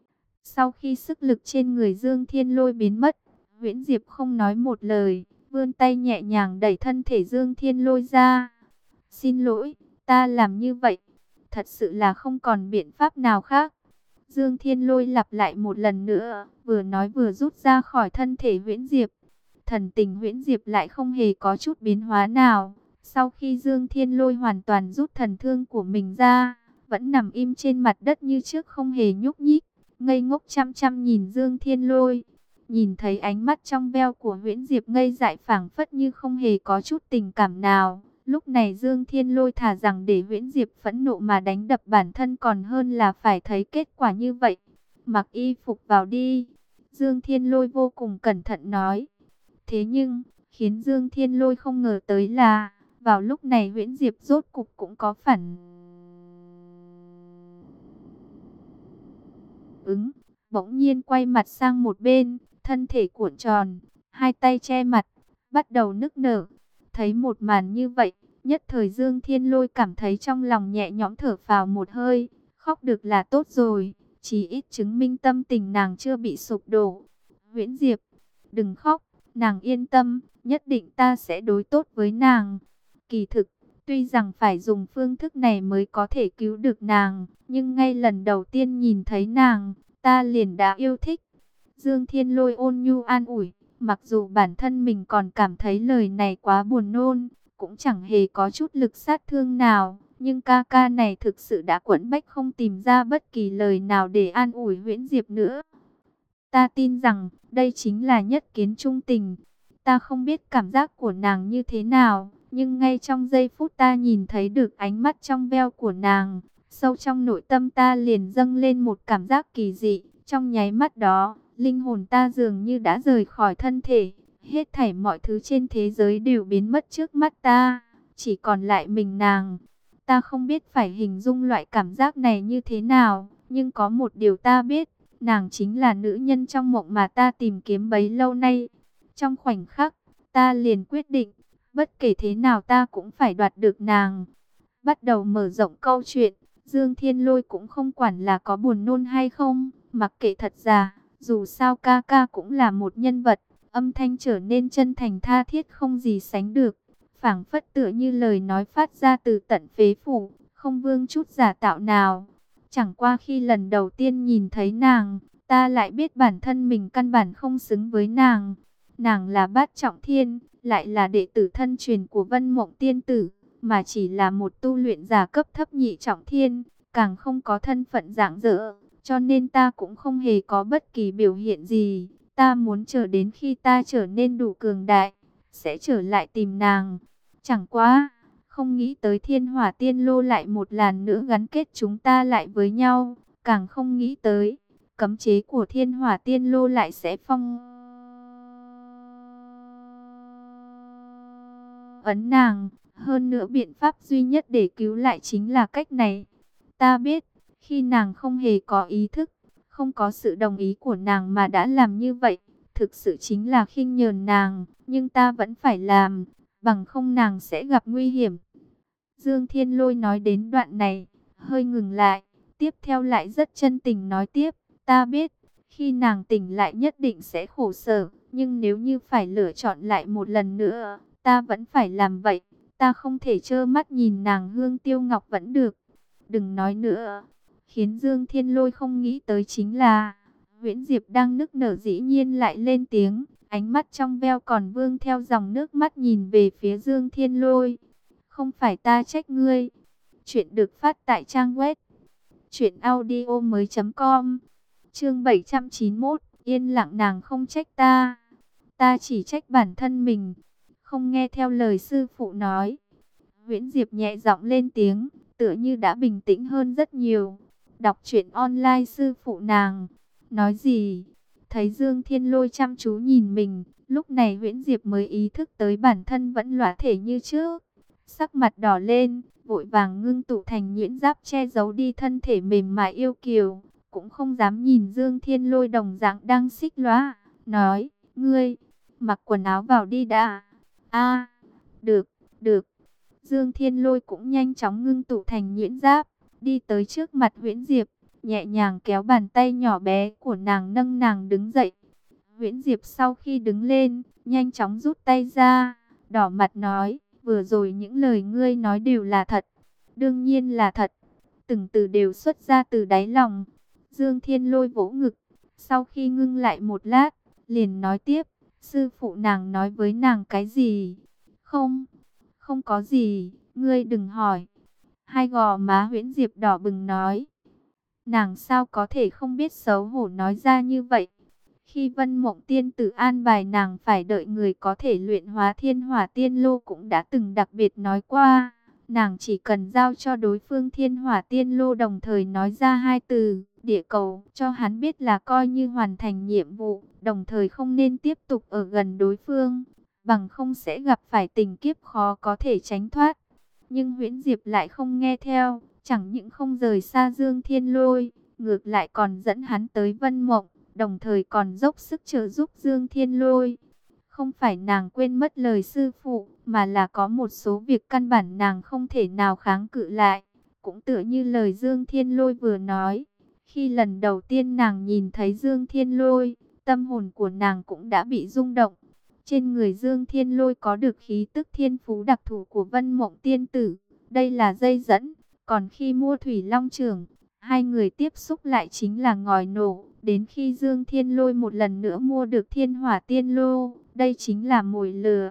Sau khi sức lực trên người Dương Thiên Lôi biến mất, Huyễn Diệp không nói một lời, vươn tay nhẹ nhàng đẩy thân thể Dương Thiên Lôi ra. Xin lỗi, ta làm như vậy, thật sự là không còn biện pháp nào khác. Dương Thiên Lôi lặp lại một lần nữa, vừa nói vừa rút ra khỏi thân thể Huyễn Diệp. Thần tình Huyễn Diệp lại không hề có chút biến hóa nào. Sau khi Dương Thiên Lôi hoàn toàn rút thần thương của mình ra, vẫn nằm im trên mặt đất như trước không hề nhúc nhích, ngây ngốc chăm chăm nhìn Dương Thiên Lôi. Nhìn thấy ánh mắt trong veo của Huyễn Diệp ngây dại phảng phất như không hề có chút tình cảm nào. Lúc này Dương Thiên Lôi thà rằng để Huyễn Diệp phẫn nộ mà đánh đập bản thân còn hơn là phải thấy kết quả như vậy. Mặc y phục vào đi, Dương Thiên Lôi vô cùng cẩn thận nói. Thế nhưng, khiến Dương Thiên Lôi không ngờ tới là, vào lúc này Huyễn Diệp rốt cục cũng có phản ứng, bỗng nhiên quay mặt sang một bên, thân thể cuộn tròn, hai tay che mặt, bắt đầu nức nở. Thấy một màn như vậy, nhất thời Dương Thiên Lôi cảm thấy trong lòng nhẹ nhõm thở phào một hơi, khóc được là tốt rồi, chỉ ít chứng minh tâm tình nàng chưa bị sụp đổ. Huyễn Diệp, đừng khóc, nàng yên tâm, nhất định ta sẽ đối tốt với nàng. Kỳ thực, tuy rằng phải dùng phương thức này mới có thể cứu được nàng, nhưng ngay lần đầu tiên nhìn thấy nàng, ta liền đã yêu thích. Dương Thiên Lôi ôn nhu an ủi, mặc dù bản thân mình còn cảm thấy lời này quá buồn nôn, cũng chẳng hề có chút lực sát thương nào, nhưng ca ca này thực sự đã quẫn bách không tìm ra bất kỳ lời nào để an ủi Huyễn Diệp nữa. Ta tin rằng, đây chính là nhất kiến trung tình. Ta không biết cảm giác của nàng như thế nào, nhưng ngay trong giây phút ta nhìn thấy được ánh mắt trong veo của nàng, sâu trong nội tâm ta liền dâng lên một cảm giác kỳ dị. Trong nháy mắt đó, linh hồn ta dường như đã rời khỏi thân thể, hết thảy mọi thứ trên thế giới đều biến mất trước mắt ta, chỉ còn lại mình nàng. Ta không biết phải hình dung loại cảm giác này như thế nào, nhưng có một điều ta biết, nàng chính là nữ nhân trong mộng mà ta tìm kiếm bấy lâu nay. Trong khoảnh khắc, ta liền quyết định, bất kể thế nào ta cũng phải đoạt được nàng. Bắt đầu mở rộng câu chuyện, Dương Thiên Lôi cũng không quản là có buồn nôn hay không, mặc kệ thật ra, dù sao ca ca cũng là một nhân vật, âm thanh trở nên chân thành tha thiết không gì sánh được, phảng phất tựa như lời nói phát ra từ tận phế phủ, không vương chút giả tạo nào. Chẳng qua khi lần đầu tiên nhìn thấy nàng, ta lại biết bản thân mình căn bản không xứng với nàng. Nàng là bát trọng thiên, lại là đệ tử thân truyền của Vân Mộng Tiên Tử, mà chỉ là một tu luyện giả cấp thấp nhị trọng thiên, càng không có thân phận rạng rỡ, cho nên ta cũng không hề có bất kỳ biểu hiện gì. Ta muốn chờ đến khi ta trở nên đủ cường đại, sẽ trở lại tìm nàng. Chẳng quá, không nghĩ tới Thiên Hỏa Tiên Lô lại một lần nữa gắn kết chúng ta lại với nhau, càng không nghĩ tới cấm chế của Thiên Hỏa Tiên Lô lại sẽ phong ấn nàng. Hơn nữa biện pháp duy nhất để cứu lại chính là cách này. Ta biết, khi nàng không hề có ý thức, không có sự đồng ý của nàng mà đã làm như vậy, thực sự chính là khinh nhờn nàng, nhưng ta vẫn phải làm, bằng không nàng sẽ gặp nguy hiểm. Dương Thiên Lôi nói đến đoạn này, hơi ngừng lại, tiếp theo lại rất chân tình nói tiếp, ta biết, khi nàng tỉnh lại nhất định sẽ khổ sở, nhưng nếu như phải lựa chọn lại một lần nữa, ta vẫn phải làm vậy, ta không thể trơ mắt nhìn nàng hương tiêu ngọc vẫn được. Đừng nói nữa. Khiến Dương Thiên Lôi không nghĩ tới chính là Huyễn Diệp đang nức nở dĩ nhiên lại lên tiếng, ánh mắt trong veo còn vương theo dòng nước mắt nhìn về phía Dương Thiên Lôi. Không phải ta trách ngươi. Chuyện được phát tại trang web truyện audio mới chấm com. Chương bảy trăm chín mươi mốt, yên lặng nàng không trách ta. Ta chỉ trách bản thân mình, không nghe theo lời sư phụ nói. Huyễn Diệp nhẹ giọng lên tiếng, tựa như đã bình tĩnh hơn rất nhiều. Đọc truyện online sư phụ nàng. Nói gì? Thấy Dương Thiên Lôi chăm chú nhìn mình, lúc này Huyễn Diệp mới ý thức tới bản thân vẫn lõa thể như trước. Sắc mặt đỏ lên, vội vàng ngưng tụ thành nhuyễn giáp che giấu đi thân thể mềm mại yêu kiều. Cũng không dám nhìn Dương Thiên Lôi đồng dạng đang xích lõa. Nói, ngươi, mặc quần áo vào đi đã. A, được, được. Dương Thiên Lôi cũng nhanh chóng ngưng tụ thành nhuyễn giáp, đi tới trước mặt Huyễn Diệp, nhẹ nhàng kéo bàn tay nhỏ bé của nàng nâng nàng đứng dậy. Huyễn Diệp sau khi đứng lên, nhanh chóng rút tay ra, đỏ mặt nói, vừa rồi những lời ngươi nói đều là thật. Đương nhiên là thật, từng từ đều xuất ra từ đáy lòng. Dương Thiên Lôi vỗ ngực, sau khi ngưng lại một lát, liền nói tiếp, sư phụ nàng nói với nàng cái gì? Không. Không có gì, ngươi đừng hỏi. Hai gò má Huyễn Diệp đỏ bừng nói. Nàng sao có thể không biết xấu hổ nói ra như vậy. Khi Vân Mộng Tiên Tử an bài nàng phải đợi người có thể luyện hóa Thiên Hỏa Tiên Lô cũng đã từng đặc biệt nói qua. Nàng chỉ cần giao cho đối phương Thiên Hỏa Tiên Lô đồng thời nói ra hai từ, địa cầu, cho hắn biết là coi như hoàn thành nhiệm vụ, đồng thời không nên tiếp tục ở gần đối phương, bằng không sẽ gặp phải tình kiếp khó có thể tránh thoát. Nhưng Huyễn Diệp lại không nghe theo, chẳng những không rời xa Dương Thiên Lôi, ngược lại còn dẫn hắn tới Vân Mộng, đồng thời còn dốc sức trợ giúp Dương Thiên Lôi. Không phải nàng quên mất lời sư phụ, mà là có một số việc căn bản nàng không thể nào kháng cự lại. Cũng tựa như lời Dương Thiên Lôi vừa nói, khi lần đầu tiên nàng nhìn thấy Dương Thiên Lôi, tâm hồn của nàng cũng đã bị rung động. Trên người Dương Thiên Lôi có được khí tức thiên phú đặc thù của Vân Mộng Tiên Tử. Đây là dây dẫn. Còn khi mua Thủy Long Chưởng, hai người tiếp xúc lại chính là ngòi nổ. Đến khi Dương Thiên Lôi một lần nữa mua được Thiên Hỏa Tiên Lô, đây chính là mồi lửa.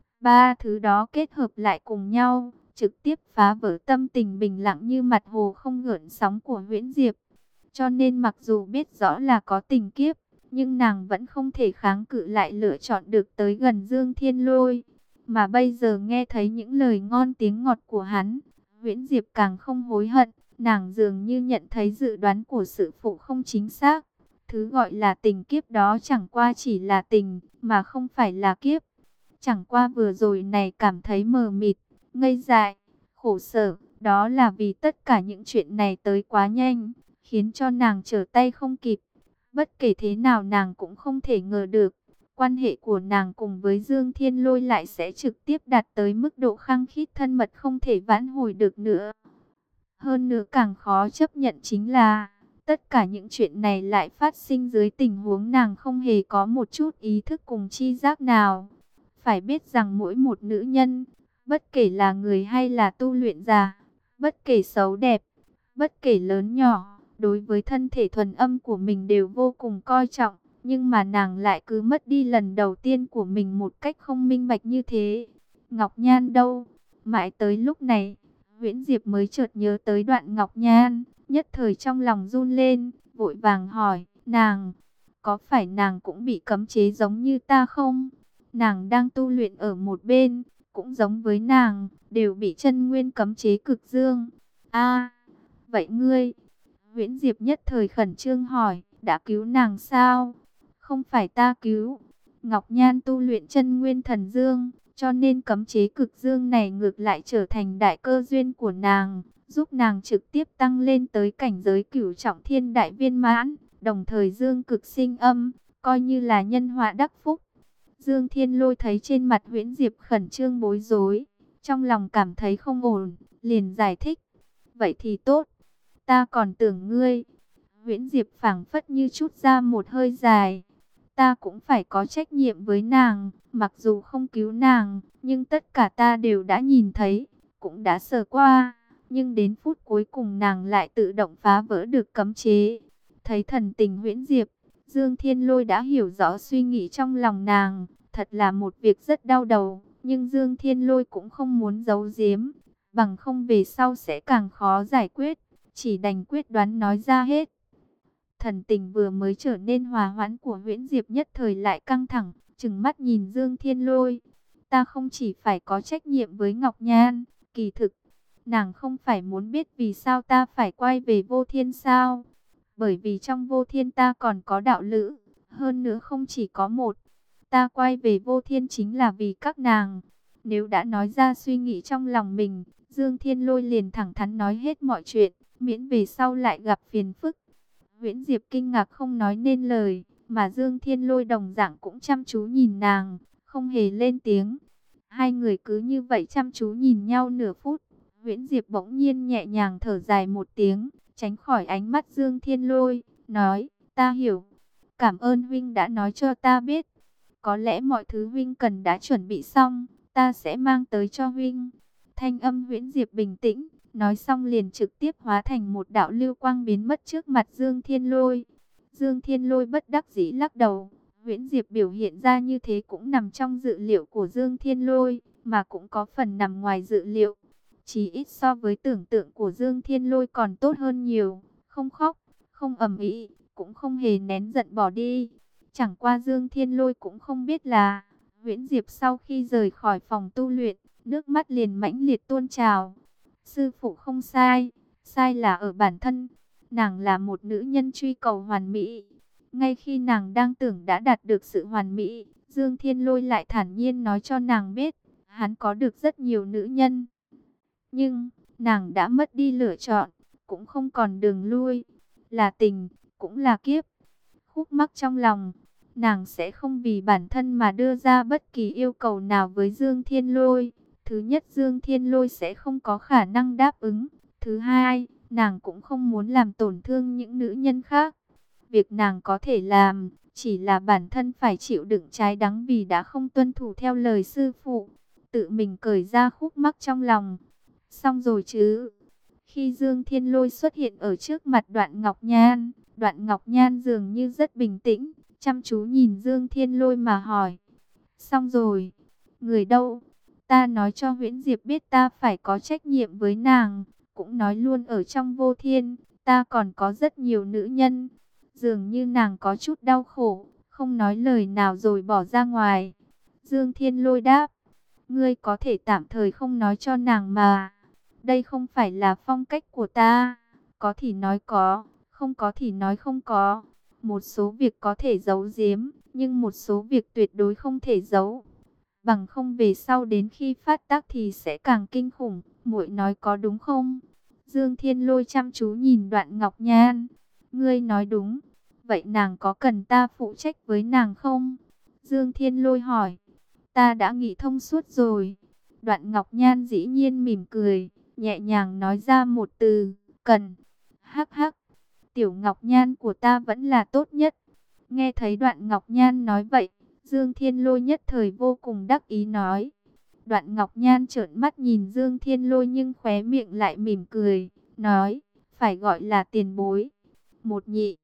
Ba thứ đó kết hợp lại cùng nhau, trực tiếp phá vỡ tâm tình bình lặng như mặt hồ không gợn sóng của Huyễn Diệp. Cho nên mặc dù biết rõ là có tình kiếp, nhưng nàng vẫn không thể kháng cự lại lựa chọn được tới gần Dương Thiên Lôi. Mà bây giờ nghe thấy những lời ngon tiếng ngọt của hắn, Huyễn Diệp càng không hối hận. Nàng dường như nhận thấy dự đoán của sư phụ không chính xác. Thứ gọi là tình kiếp đó chẳng qua chỉ là tình, mà không phải là kiếp. Chẳng qua vừa rồi này cảm thấy mờ mịt, ngây dại, khổ sở. Đó là vì tất cả những chuyện này tới quá nhanh, khiến cho nàng trở tay không kịp. Bất kể thế nào nàng cũng không thể ngờ được, quan hệ của nàng cùng với Dương Thiên Lôi lại sẽ trực tiếp đạt tới mức độ khăng khít thân mật không thể vãn hồi được nữa. Hơn nữa càng khó chấp nhận chính là, tất cả những chuyện này lại phát sinh dưới tình huống nàng không hề có một chút ý thức cùng chi giác nào. Phải biết rằng mỗi một nữ nhân, bất kể là người hay là tu luyện giả, bất kể xấu đẹp, bất kể lớn nhỏ, đối với thân thể thuần âm của mình đều vô cùng coi trọng. Nhưng mà nàng lại cứ mất đi lần đầu tiên của mình một cách không minh bạch như thế. Ngọc Nhan đâu? Mãi tới lúc này, Huyễn Diệp mới chợt nhớ tới Đoạn Ngọc Nhan, nhất thời trong lòng run lên, vội vàng hỏi, nàng, có phải nàng cũng bị cấm chế giống như ta không? Nàng đang tu luyện ở một bên, cũng giống với nàng, đều bị chân nguyên cấm chế cực dương. A, vậy ngươi? Huyễn Diệp nhất thời khẩn trương hỏi, đã cứu nàng sao? Không phải ta cứu. Ngọc Nhan tu luyện chân nguyên thần dương, cho nên cấm chế cực dương này ngược lại trở thành đại cơ duyên của nàng, giúp nàng trực tiếp tăng lên tới cảnh giới cửu trọng thiên đại viên mãn, đồng thời dương cực sinh âm, coi như là nhân họa đắc phúc. Dương Thiên Lôi thấy trên mặt Huyễn Diệp khẩn trương bối rối, trong lòng cảm thấy không ổn, liền giải thích. Vậy thì tốt, ta còn tưởng ngươi. Huyễn Diệp phảng phất như trút ra một hơi dài. Ta cũng phải có trách nhiệm với nàng, mặc dù không cứu nàng, nhưng tất cả ta đều đã nhìn thấy, cũng đã sờ qua. Nhưng đến phút cuối cùng nàng lại tự động phá vỡ được cấm chế. Thấy thần tình Huyễn Diệp, Dương Thiên Lôi đã hiểu rõ suy nghĩ trong lòng nàng. Thật là một việc rất đau đầu, nhưng Dương Thiên Lôi cũng không muốn giấu giếm, bằng không về sau sẽ càng khó giải quyết, chỉ đành quyết đoán nói ra hết. Thần tình vừa mới trở nên hòa hoãn của Huyễn Diệp nhất thời lại căng thẳng, trừng mắt nhìn Dương Thiên Lôi. Ta không chỉ phải có trách nhiệm với Ngọc Nhan, kỳ thực, nàng không phải muốn biết vì sao ta phải quay về Vô Thiên sao? Bởi vì trong Vô Thiên ta còn có đạo lữ, hơn nữa không chỉ có một. Ta quay về Vô Thiên chính là vì các nàng. Nếu đã nói ra suy nghĩ trong lòng mình, Dương Thiên Lôi liền thẳng thắn nói hết mọi chuyện, miễn về sau lại gặp phiền phức. Huyễn Diệp kinh ngạc không nói nên lời, mà Dương Thiên Lôi đồng dạng cũng chăm chú nhìn nàng, không hề lên tiếng. Hai người cứ như vậy chăm chú nhìn nhau nửa phút. Huyễn Diệp bỗng nhiên nhẹ nhàng thở dài một tiếng, tránh khỏi ánh mắt Dương Thiên Lôi, nói, ta hiểu. Cảm ơn huynh đã nói cho ta biết. Có lẽ mọi thứ huynh cần đã chuẩn bị xong, ta sẽ mang tới cho huynh. Thanh âm Huyễn Diệp bình tĩnh, nói xong liền trực tiếp hóa thành một đạo lưu quang biến mất trước mặt Dương Thiên Lôi. Dương Thiên Lôi bất đắc dĩ lắc đầu, Huyễn Diệp biểu hiện ra như thế cũng nằm trong dự liệu của Dương Thiên Lôi, mà cũng có phần nằm ngoài dự liệu. Chỉ ít so với tưởng tượng của Dương Thiên Lôi còn tốt hơn nhiều, không khóc, không ầm ĩ, cũng không hề nén giận bỏ đi. Chẳng qua Dương Thiên Lôi cũng không biết là, Huyễn Diệp sau khi rời khỏi phòng tu luyện, nước mắt liền mãnh liệt tuôn trào. Sư phụ không sai, sai là ở bản thân. Nàng là một nữ nhân truy cầu hoàn mỹ. Ngay khi nàng đang tưởng đã đạt được sự hoàn mỹ, Dương Thiên Lôi lại thản nhiên nói cho nàng biết, hắn có được rất nhiều nữ nhân. Nhưng, nàng đã mất đi lựa chọn, cũng không còn đường lui. Là tình, cũng là kiếp. Khúc mắc trong lòng, nàng sẽ không vì bản thân mà đưa ra bất kỳ yêu cầu nào với Dương Thiên Lôi. Thứ nhất, Dương Thiên Lôi sẽ không có khả năng đáp ứng. Thứ hai, nàng cũng không muốn làm tổn thương những nữ nhân khác. Việc nàng có thể làm, chỉ là bản thân phải chịu đựng trái đắng vì đã không tuân thủ theo lời sư phụ. Tự mình cởi ra khúc mắc trong lòng. Xong rồi chứ. Khi Dương Thiên Lôi xuất hiện ở trước mặt Đoạn Ngọc Nhan, Đoạn Ngọc Nhan dường như rất bình tĩnh, chăm chú nhìn Dương Thiên Lôi mà hỏi. Xong rồi, người đâu? Ta nói cho Huyễn Diệp biết ta phải có trách nhiệm với nàng, cũng nói luôn ở trong Vô Thiên, ta còn có rất nhiều nữ nhân. Dường như nàng có chút đau khổ, không nói lời nào rồi bỏ ra ngoài. Dương Thiên Lôi đáp, ngươi có thể tạm thời không nói cho nàng mà. Đây không phải là phong cách của ta, có thì nói có, không có thì nói không có. Một số việc có thể giấu giếm, nhưng một số việc tuyệt đối không thể giấu. Bằng không về sau đến khi phát tác thì sẽ càng kinh khủng, muội nói có đúng không? Dương Thiên Lôi chăm chú nhìn Đoạn Ngọc Nhan. Ngươi nói đúng, vậy nàng có cần ta phụ trách với nàng không? Dương Thiên Lôi hỏi. Ta đã nghĩ thông suốt rồi. Đoạn Ngọc Nhan dĩ nhiên mỉm cười, nhẹ nhàng nói ra một từ, cần. Hắc hắc, tiểu Ngọc Nhan của ta vẫn là tốt nhất. Nghe thấy Đoạn Ngọc Nhan nói vậy, Dương Thiên Lôi nhất thời vô cùng đắc ý nói. Đoạn Ngọc Nhan trợn mắt nhìn Dương Thiên Lôi nhưng khóe miệng lại mỉm cười, nói, phải gọi là tiền bối. một nhị,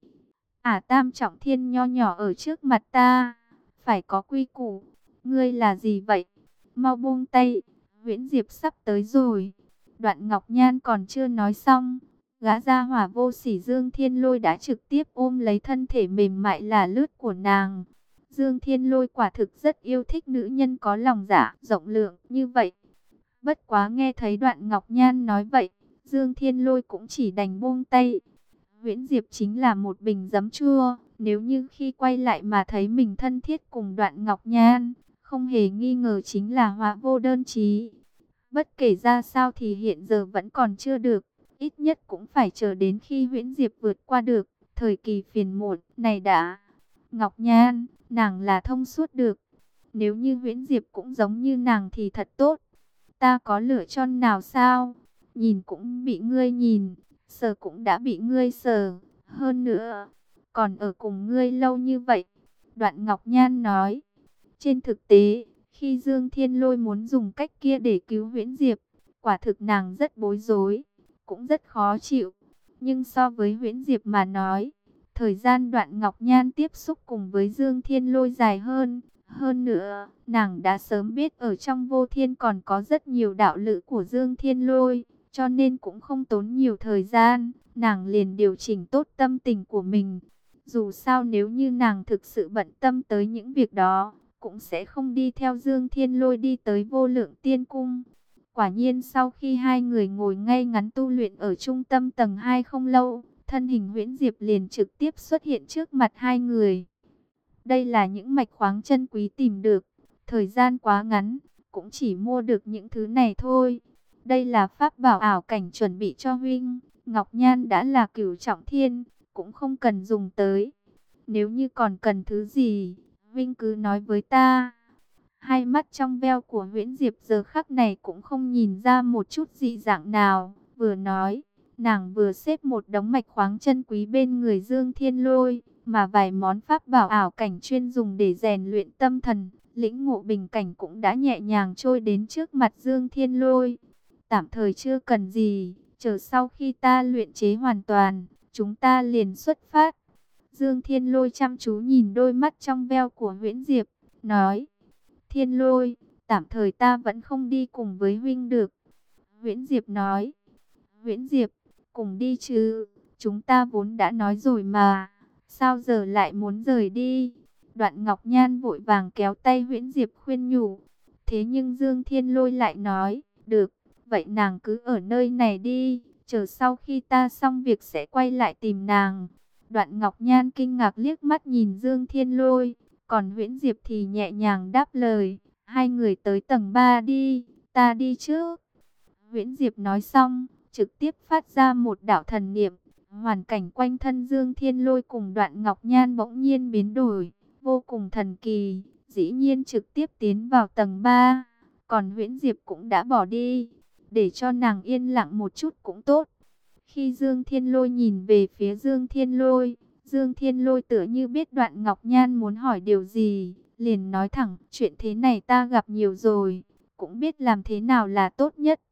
ả tam trọng thiên nho nhỏ ở trước mặt ta, phải có quy củ. Ngươi là gì vậy? Mau buông tay, Huyễn Diệp sắp tới rồi. Đoạn Ngọc Nhan còn chưa nói xong, gã gia hỏa vô sỉ Dương Thiên Lôi đã trực tiếp ôm lấy thân thể mềm mại là lướt của nàng. Dương Thiên Lôi quả thực rất yêu thích nữ nhân có lòng dạ rộng lượng như vậy. Bất quá nghe thấy Đoạn Ngọc Nhan nói vậy, Dương Thiên Lôi cũng chỉ đành buông tay. Huyễn Diệp chính là một bình giấm chua, nếu như khi quay lại mà thấy mình thân thiết cùng Đoạn Ngọc Nhan, không hề nghi ngờ chính là họa vô đơn chí. Bất kể ra sao thì hiện giờ vẫn còn chưa được, ít nhất cũng phải chờ đến khi Huyễn Diệp vượt qua được thời kỳ phiền muộn này đã. Ngọc Nhan, nàng là thông suốt được. Nếu như Huyễn Diệp cũng giống như nàng thì thật tốt. Ta có lựa chọn nào sao? Nhìn cũng bị ngươi nhìn, sờ cũng đã bị ngươi sờ. Hơn nữa, còn ở cùng ngươi lâu như vậy. Đoạn Ngọc Nhan nói. Trên thực tế, khi Dương Thiên Lôi muốn dùng cách kia để cứu Huyễn Diệp, quả thực nàng rất bối rối, cũng rất khó chịu. Nhưng so với Huyễn Diệp mà nói, thời gian Đoạn Ngọc Nhan tiếp xúc cùng với Dương Thiên Lôi dài hơn. Hơn nữa, nàng đã sớm biết ở trong vô thiên còn có rất nhiều đạo lữ của Dương Thiên Lôi, cho nên cũng không tốn nhiều thời gian, nàng liền điều chỉnh tốt tâm tình của mình. Dù sao nếu như nàng thực sự bận tâm tới những việc đó, cũng sẽ không đi theo Dương Thiên Lôi đi tới Vô Lượng Tiên Cung. Quả nhiên sau khi hai người ngồi ngay ngắn tu luyện ở trung tâm tầng hai không lâu, thân hình Huyễn Diệp liền trực tiếp xuất hiện trước mặt hai người. Đây là những mạch khoáng chân quý tìm được, thời gian quá ngắn, cũng chỉ mua được những thứ này thôi. Đây là pháp bảo ảo cảnh chuẩn bị cho huynh, Ngọc Nhan đã là cửu trọng thiên, cũng không cần dùng tới. Nếu như còn cần thứ gì, huynh cứ nói với ta. Hai mắt trong veo của Huyễn Diệp giờ khắc này cũng không nhìn ra một chút dị dạng nào, vừa nói, nàng vừa xếp một đống mạch khoáng chân quý bên người Dương Thiên Lôi, mà vài món pháp bảo ảo cảnh chuyên dùng để rèn luyện tâm thần, lĩnh ngộ bình cảnh cũng đã nhẹ nhàng trôi đến trước mặt Dương Thiên Lôi. Tạm thời chưa cần gì, chờ sau khi ta luyện chế hoàn toàn, chúng ta liền xuất phát. Dương Thiên Lôi chăm chú nhìn đôi mắt trong veo của Huyễn Diệp, nói, Thiên Lôi, tạm thời ta vẫn không đi cùng với huynh được. Huyễn Diệp nói, Huyễn Diệp, cùng đi chứ, chúng ta vốn đã nói rồi mà, sao giờ lại muốn rời đi? Đoạn Ngọc Nhan vội vàng kéo tay Huyễn Diệp khuyên nhủ, thế nhưng Dương Thiên Lôi lại nói, được, vậy nàng cứ ở nơi này đi, chờ sau khi ta xong việc sẽ quay lại tìm nàng. Đoạn Ngọc Nhan kinh ngạc liếc mắt nhìn Dương Thiên Lôi, còn Huyễn Diệp thì nhẹ nhàng đáp lời, hai người tới tầng ba đi, ta đi trước. Huyễn Diệp nói xong, trực tiếp phát ra một đạo thần niệm, hoàn cảnh quanh thân Dương Thiên Lôi cùng Đoạn Ngọc Nhan bỗng nhiên biến đổi, vô cùng thần kỳ, dĩ nhiên trực tiếp tiến vào tầng ba, còn Huyễn Diệp cũng đã bỏ đi, để cho nàng yên lặng một chút cũng tốt. Khi Dương Thiên Lôi nhìn về phía Dương Thiên Lôi, Dương Thiên Lôi tựa như biết Đoạn Ngọc Nhan muốn hỏi điều gì, liền nói thẳng, chuyện thế này ta gặp nhiều rồi, cũng biết làm thế nào là tốt nhất.